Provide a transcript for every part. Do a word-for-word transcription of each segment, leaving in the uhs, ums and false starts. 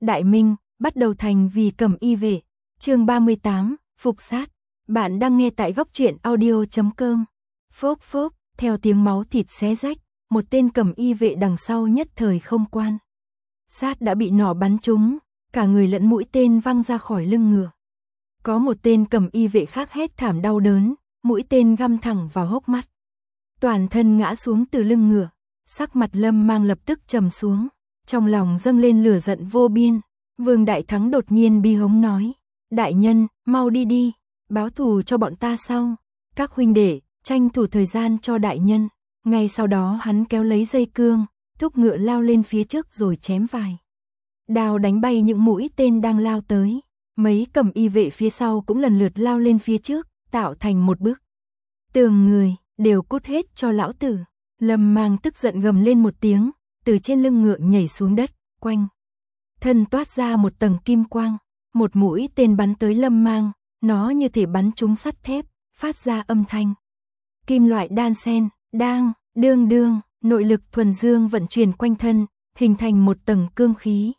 Đại Minh, bắt đầu thành vì cầm y vệ. Chương ba mươi tám, phục sát. Bạn đang nghe tại góc truyện audio chấm com. Phốc phốc, theo tiếng máu thịt xé rách, một tên cầm y vệ đằng sau nhất thời không quan sát đã bị nỏ bắn trúng, cả người lẫn mũi tên văng ra khỏi lưng ngựa. Có một tên cầm y vệ khác hét thảm đau đớn, mũi tên găm thẳng vào hốc mắt. Toàn thân ngã xuống từ lưng ngựa, sắc mặt Lâm Mang lập tức trầm xuống, trong lòng dâng lên lửa giận vô biên. Vương Đại Thắng đột nhiên bi hống nói: "Đại nhân, mau đi đi, báo thù cho bọn ta sau. Các huynh đệ, tranh thủ thời gian cho đại nhân." Ngay sau đó hắn kéo lấy dây cương, thúc ngựa lao lên phía trước rồi chém vài đao đánh bay những mũi tên đang lao tới. Mấy cầm y vệ phía sau cũng lần lượt lao lên phía trước, tạo thành một bức tường người, đều cút hết cho lão tử. Lâm Mang tức giận gầm lên một tiếng, từ trên lưng ngựa nhảy xuống đất, quanh thân toát ra một tầng kim quang. Một mũi tên bắn tới Lâm Mang, nó như thể bắn trúng sắt thép, phát ra âm thanh kim loại đan xen, đang, đương đương, nội lực thuần dương vận chuyển quanh thân, hình thành một tầng cương khí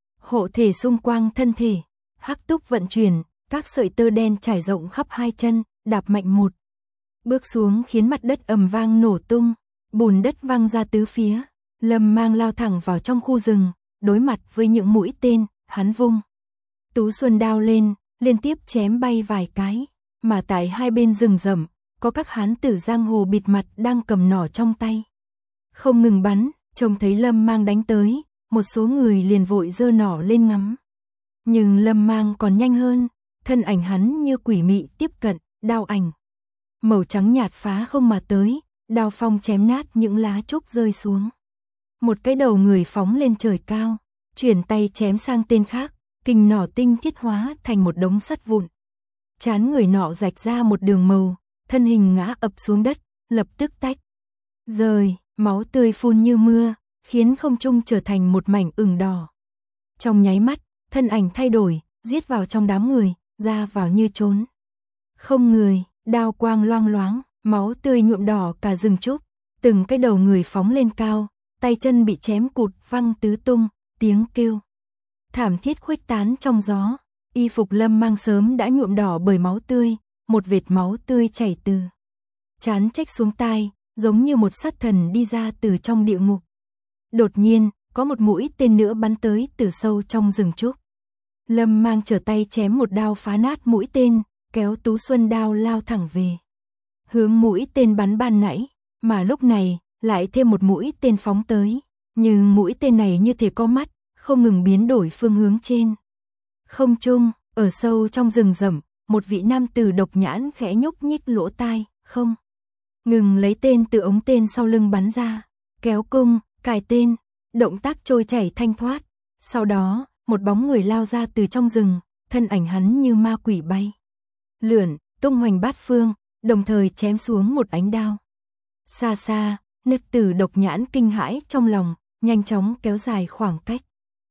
hộ thể xung quanh thân thể. Hắc túc vận chuyển, các sợi tơ đen trải rộng khắp hai chân, đạp mạnh một bước xuống khiến mặt đất ầm vang nổ tung, bùn đất văng ra tứ phía. Lâm Mang lao thẳng vào trong khu rừng, đối mặt với những mũi tên, hắn vung Tú Xuân đao lên, liên tiếp chém bay vài cái, mà tại hai bên rừng rậm, có các hán tử giang hồ bịt mặt đang cầm nỏ trong tay, không ngừng bắn. Trông thấy Lâm Mang đánh tới, một số người liền vội giơ nỏ lên ngắm. Nhưng Lâm Mang còn nhanh hơn, thân ảnh hắn như quỷ mị tiếp cận, đao ảnh màu trắng nhạt phá không mà tới, đao phong chém nát những lá trúc rơi xuống. Một cái đầu người phóng lên trời cao, chuyển tay chém sang tên khác, kình nỏ tinh thiết hóa thành một đống sắt vụn. Trán người nọ rạch ra một đường màu, thân hình ngã ập xuống đất, lập tức tách rời, máu tươi phun như mưa, khiến không trung trở thành một mảnh ửng đỏ. Trong nháy mắt, thân ảnh thay đổi, giết vào trong đám người, ra vào như trốn không người, đao quang loang loáng, máu tươi nhuộm đỏ cả rừng trúc. Từng cái đầu người phóng lên cao, tay chân bị chém cụt văng tứ tung, tiếng kêu thảm thiết khuếch tán trong gió. Y phục Lâm Mang sớm đã nhuộm đỏ bởi máu tươi, một vệt máu tươi chảy từ trán trách xuống tai, giống như một sát thần đi ra từ trong địa ngục. Đột nhiên, có một mũi tên nữa bắn tới từ sâu trong rừng trúc. Lâm Mang trở tay chém một đao phá nát mũi tên, kéo Tú Xuân đao lao thẳng về hướng mũi tên bắn ban nãy, mà lúc này lại thêm một mũi tên phóng tới, nhưng mũi tên này như thể có mắt, không ngừng biến đổi phương hướng trên không trung. Ở sâu trong rừng rậm, một vị nam tử độc nhãn khẽ nhúc nhích lỗ tai, không ngừng lấy tên từ ống tên sau lưng bắn ra, kéo cung, cài tên, động tác trôi chảy thanh thoát. Sau đó, một bóng người lao ra từ trong rừng, thân ảnh hắn như ma quỷ bay lượn, tung hoành bát phương, đồng thời chém xuống một ánh đao. Xa xa, nữ tử độc nhãn kinh hãi trong lòng, nhanh chóng kéo dài khoảng cách,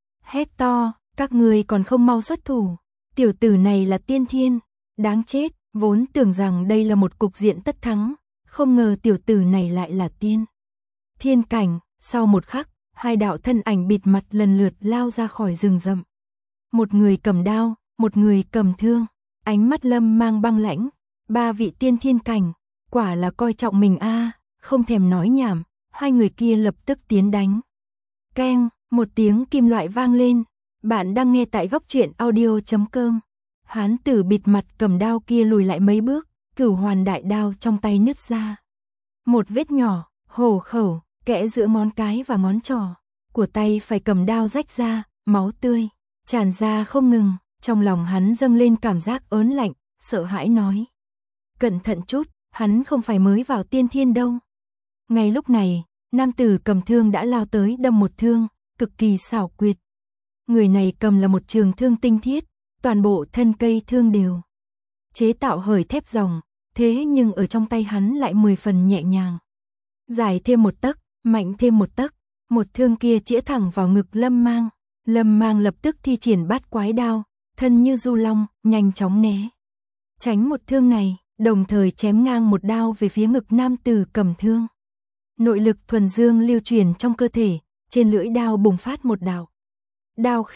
hét to: "Các người còn không mau xuất thủ, tiểu tử này là tiên thiên, đáng chết." Vốn tưởng rằng đây là một cục diện tất thắng, không ngờ tiểu tử này lại là tiên thiên cảnh. Sau một khắc, hai đạo thân ảnh bịt mặt lần lượt lao ra khỏi rừng rậm. Một người cầm đao, một người cầm thương. Ánh mắt Lâm Mang băng lãnh, ba vị tiên thiên cảnh, quả là coi trọng mình a, à, không thèm nói nhảm. Hai người kia lập tức tiến đánh. Keng, một tiếng kim loại vang lên. Bạn đang nghe tại góc truyện audio chấm com. Hán tử bịt mặt cầm đao kia lùi lại mấy bước, cửu hoàn đại đao trong tay nứt ra một vết nhỏ, hổ khẩu, kẽ giữa ngón cái và ngón trỏ của tay phải cầm đao rách ra, máu tươi tràn ra không ngừng. Trong lòng hắn dâng lên cảm giác ớn lạnh, sợ hãi nói: "Cẩn thận chút, hắn không phải mới vào tiên thiên đâu." Ngay lúc này, nam tử cầm thương đã lao tới đâm một thương, cực kỳ xảo quyệt. Người này cầm là một trường thương tinh thiết, toàn bộ thân cây thương đều chế tạo hời thép ròng, thế nhưng ở trong tay hắn lại mười phần nhẹ nhàng. Dài thêm một tấc, mạnh thêm một tấc, một thương kia chĩa thẳng vào ngực Lâm Mang. Lâm Mang lập tức thi triển bát quái đao, thân như du long, nhanh chóng né tránh một thương này, đồng thời chém ngang một đao về phía ngực nam tử cầm thương. Nội lực thuần dương lưu truyền trong cơ thể, trên lưỡi đao bùng phát một đạo đao khí,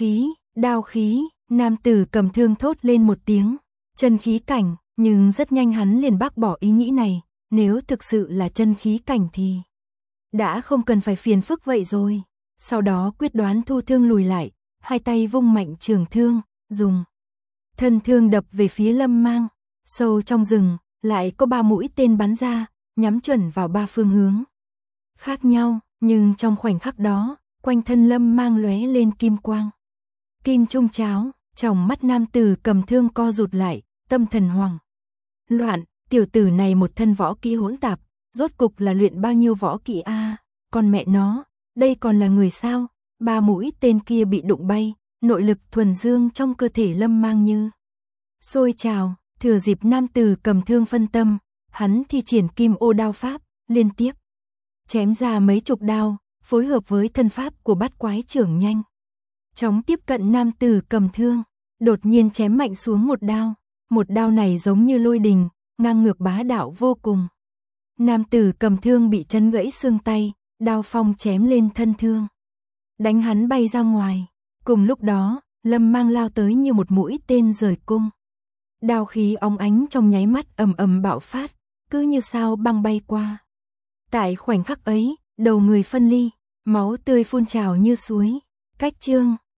Đao khí, nam tử cầm thương thốt lên một tiếng, chân khí cảnh, nhưng rất nhanh hắn liền bác bỏ ý nghĩ này, nếu thực sự là chân khí cảnh thì đã không cần phải phiền phức vậy rồi. Sau đó quyết đoán thu thương lùi lại, hai tay vung mạnh trường thương, dùng thân thương đập về phía Lâm Mang. Sâu trong rừng, lại có ba mũi tên bắn ra, nhắm chuẩn vào ba phương hướng khác nhau, nhưng trong khoảnh khắc đó, quanh thân Lâm Mang lóe lên kim quang. Kim trung cháo, tròng mắt nam tử cầm thương co rụt lại, tâm thần hoảng loạn, tiểu tử này một thân võ kỹ hỗn tạp, rốt cục là luyện bao nhiêu võ kỹ a, à, con mẹ nó, đây còn là người sao? Ba mũi tên kia bị đụng bay, nội lực thuần dương trong cơ thể Lâm Mang như sôi trào, thừa dịp nam tử cầm thương phân tâm, hắn thi triển kim ô đao pháp, liên tiếp chém ra mấy chục đao, phối hợp với thân pháp của bát quái trưởng nhanh chóng tiếp cận nam tử cầm thương, đột nhiên chém mạnh xuống một đao, một đao này giống như lôi đình, ngang ngược bá đạo vô cùng. Nam tử cầm thương bị chấn gãy xương tay, đao phong chém lên thân thương, đánh hắn bay ra ngoài. Cùng lúc đó, Lâm Mang lao tới như một mũi tên rời cung. Đao khí óng ánh trong nháy mắt ầm ầm bạo phát, cứ như sao băng bay qua. Tại khoảnh khắc ấy, đầu người phân ly, máu tươi phun trào như suối. Cách chương